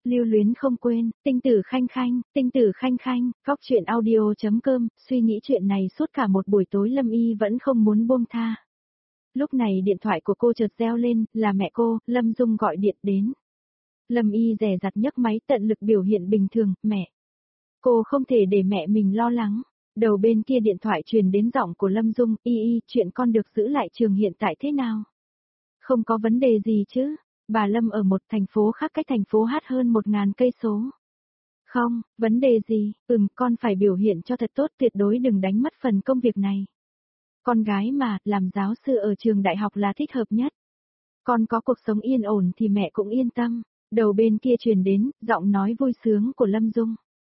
lưu luyến không quên, tinh tử khanh khanh, góc chuyện audio.com, suy nghĩ chuyện này suốt cả một buổi tối Lâm Y vẫn không muốn buông tha. Lúc này điện thoại của cô chợt reo lên, là mẹ cô, Lâm Dung gọi điện đến. Lâm Y dè dặt nhấc máy tận lực biểu hiện bình thường, mẹ. Cô không thể để mẹ mình lo lắng. Đầu bên kia điện thoại truyền đến giọng của Lâm Dung, Y, chuyện con được giữ lại trường hiện tại thế nào? Không có vấn đề gì chứ? Bà Lâm ở một thành phố khác cách thành phố Hát hơn 1000 cây số. Không, vấn đề gì? Con phải biểu hiện cho thật tốt, tuyệt đối đừng đánh mất phần công việc này. Con gái mà, làm giáo sư ở trường đại học là thích hợp nhất. Con có cuộc sống yên ổn thì mẹ cũng yên tâm. Đầu bên kia truyền đến, giọng nói vui sướng của Lâm Dung.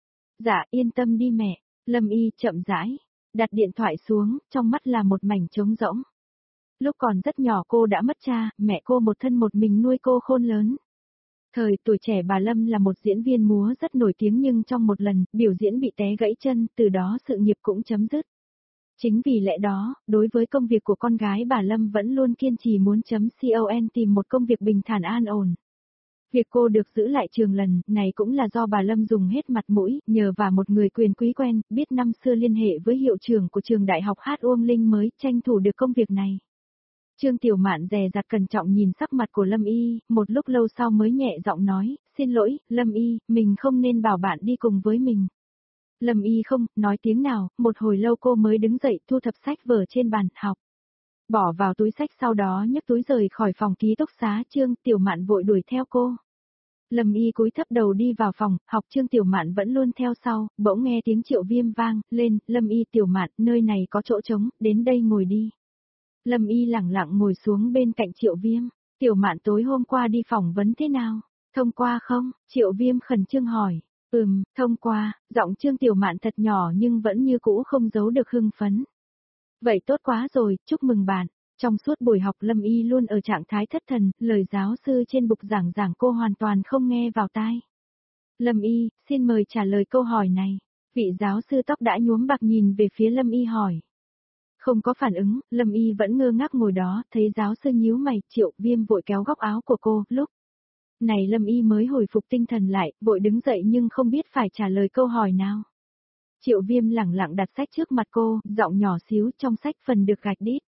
Dạ, yên tâm đi mẹ. Lâm Y chậm rãi, đặt điện thoại xuống, trong mắt là một mảnh trống rỗng. Lúc còn rất nhỏ cô đã mất cha, mẹ cô một thân một mình nuôi cô khôn lớn. Thời tuổi trẻ bà Lâm là một diễn viên múa rất nổi tiếng nhưng trong một lần, biểu diễn bị té gãy chân, từ đó sự nghiệp cũng chấm dứt. Chính vì lẽ đó, đối với công việc của con gái bà Lâm vẫn luôn kiên trì muốn .con tìm một công việc bình thản an ổn. Việc cô được giữ lại trường lần này cũng là do bà Lâm dùng hết mặt mũi, nhờ vào một người quyền quý quen, biết năm xưa liên hệ với hiệu trưởng của trường đại học Hát Uông Linh mới tranh thủ được công việc này. Trương Tiểu Mạn dè dặt cẩn trọng nhìn sắc mặt của Lâm Y, một lúc lâu sau mới nhẹ giọng nói, xin lỗi, Lâm Y, mình không nên bảo bạn đi cùng với mình. Lâm Y không nói tiếng nào, một hồi lâu cô mới đứng dậy thu thập sách vở trên bàn, học. Bỏ vào túi sách sau đó nhấc túi rời khỏi phòng ký túc xá. Trương Tiểu Mạn vội đuổi theo cô. Lâm Y cúi thấp đầu đi vào phòng, học. Trương Tiểu Mạn vẫn luôn theo sau, bỗng nghe tiếng Triệu Viêm vang lên, Lâm Y Tiểu Mạn, nơi này có chỗ trống, đến đây ngồi đi. Lâm Y lẳng lặng ngồi xuống bên cạnh Triệu Viêm. Tiểu Mạn tối hôm qua đi phỏng vấn thế nào? Thông qua không? Triệu Viêm khẩn trương hỏi. Thông qua, giọng Trương Tiểu Mạn thật nhỏ nhưng vẫn như cũ không giấu được hưng phấn. Vậy tốt quá rồi, chúc mừng bạn. Trong suốt buổi học Lâm Y luôn ở trạng thái thất thần, lời giáo sư trên bục giảng cô hoàn toàn không nghe vào tai. Lâm Y, xin mời trả lời câu hỏi này. Vị giáo sư tóc đã nhuốm bạc nhìn về phía Lâm Y hỏi. Không có phản ứng, Lâm Y vẫn ngơ ngác ngồi đó, thấy giáo sư nhíu mày, Triệu Viêm vội kéo góc áo của cô, lúc này Lâm Y mới hồi phục tinh thần lại, vội đứng dậy nhưng không biết phải trả lời câu hỏi nào. Triệu Viêm lẳng lặng đặt sách trước mặt cô, giọng nhỏ xíu, trong sách phần được gạch đít.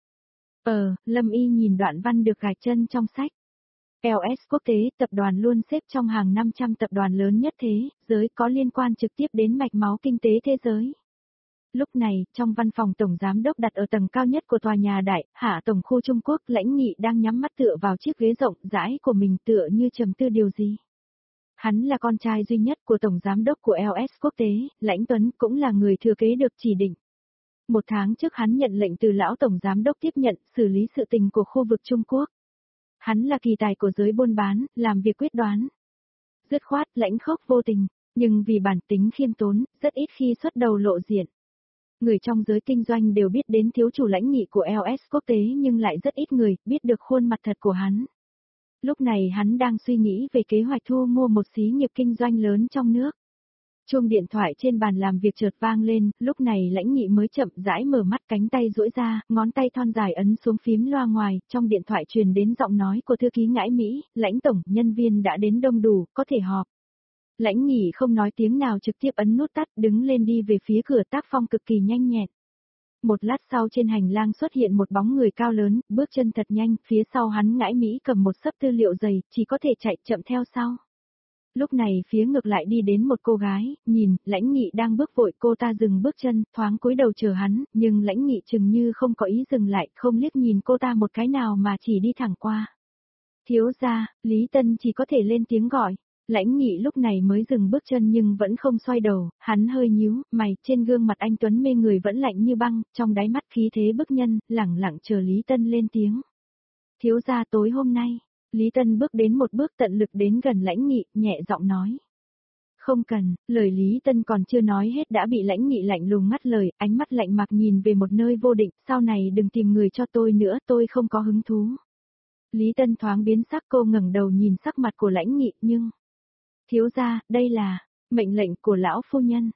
Lâm Y nhìn đoạn văn được gạch chân trong sách. LS Quốc tế, tập đoàn luôn xếp trong hàng 500 tập đoàn lớn nhất thế giới, có liên quan trực tiếp đến mạch máu kinh tế thế giới. Lúc này, trong văn phòng tổng giám đốc đặt ở tầng cao nhất của tòa nhà Đại Hạ Tổng khu Trung Quốc, Lãnh Nghị đang nhắm mắt tựa vào chiếc ghế rộng rãi của mình, tựa như trầm tư điều gì. Hắn là con trai duy nhất của tổng giám đốc của LS Quốc tế, Lãnh Tuấn, cũng là người thừa kế được chỉ định. 1 tháng trước hắn nhận lệnh từ lão tổng giám đốc tiếp nhận xử lý sự tình của khu vực Trung Quốc. Hắn là kỳ tài của giới buôn bán, làm việc quyết đoán, dứt khoát, lãnh khốc vô tình, nhưng vì bản tính khiêm tốn, rất ít khi xuất đầu lộ diện. Người trong giới kinh doanh đều biết đến thiếu chủ Lãnh Nghị của LS Quốc tế nhưng lại rất ít người biết được khuôn mặt thật của hắn. Lúc này hắn đang suy nghĩ về kế hoạch thu mua một xí nghiệp kinh doanh lớn trong nước. Chuông điện thoại trên bàn làm việc chợt vang lên, lúc này Lãnh Nghị mới chậm rãi mở mắt, cánh tay duỗi ra, ngón tay thon dài ấn xuống phím loa ngoài, trong điện thoại truyền đến giọng nói của thư ký Ngãi Mỹ, Lãnh tổng, nhân viên đã đến đông đủ, có thể họp. Lãnh Nghị không nói tiếng nào trực tiếp ấn nút tắt, đứng lên đi về phía cửa, tác phong cực kỳ nhanh nhẹn. Một lát sau trên hành lang xuất hiện một bóng người cao lớn, bước chân thật nhanh, phía sau hắn Ngãi Mỹ cầm một xấp tư liệu dày, chỉ có thể chạy chậm theo sau. Lúc này phía ngược lại đi đến một cô gái, nhìn, Lãnh Nghị đang bước vội, cô ta dừng bước chân, thoáng cúi đầu chờ hắn, nhưng Lãnh Nghị chừng như không có ý dừng lại, không liếc nhìn cô ta một cái nào mà chỉ đi thẳng qua. Thiếu gia, Lý Tân chỉ có thể lên tiếng gọi. Lãnh Nghị lúc này mới dừng bước chân nhưng vẫn không xoay đầu, hắn hơi nhíu mày, trên gương mặt anh tuấn mê người vẫn lạnh như băng, trong đáy mắt khí thế bức nhân, lẳng lặng chờ Lý Tân lên tiếng. Thiếu gia, tối hôm nay, Lý Tân bước đến một bước, tận lực đến gần Lãnh Nghị, nhẹ giọng nói. Không cần, lời Lý Tân còn chưa nói hết đã bị Lãnh Nghị lạnh lùng ngắt lời, ánh mắt lạnh mặc nhìn về một nơi vô định, sau này đừng tìm người cho tôi nữa, tôi không có hứng thú. Lý Tân thoáng biến sắc, cô ngẩng đầu nhìn sắc mặt của Lãnh Nghị, nhưng... Thiếu gia, đây là mệnh lệnh của lão phu nhân.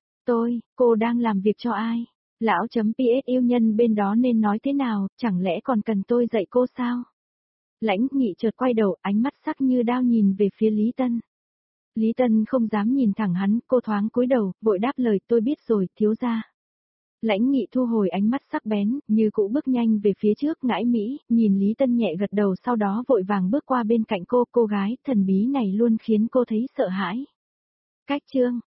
Cô đang làm việc cho ai? Lão.ps yêu nhân bên đó nên nói thế nào, chẳng lẽ còn cần tôi dạy cô sao? Lãnh Nghị chợt quay đầu, ánh mắt sắc như đao nhìn về phía Lý Tân. Lý Tân không dám nhìn thẳng hắn, cô thoáng cúi đầu, vội đáp lời tôi biết rồi, thiếu gia. Lãnh Nghị thu hồi ánh mắt sắc bén, như cũ bước nhanh về phía trước ngãi Mỹ, nhìn Lý Tân nhẹ gật đầu sau đó vội vàng bước qua bên cạnh cô gái thần bí này luôn khiến cô thấy sợ hãi. Cách chương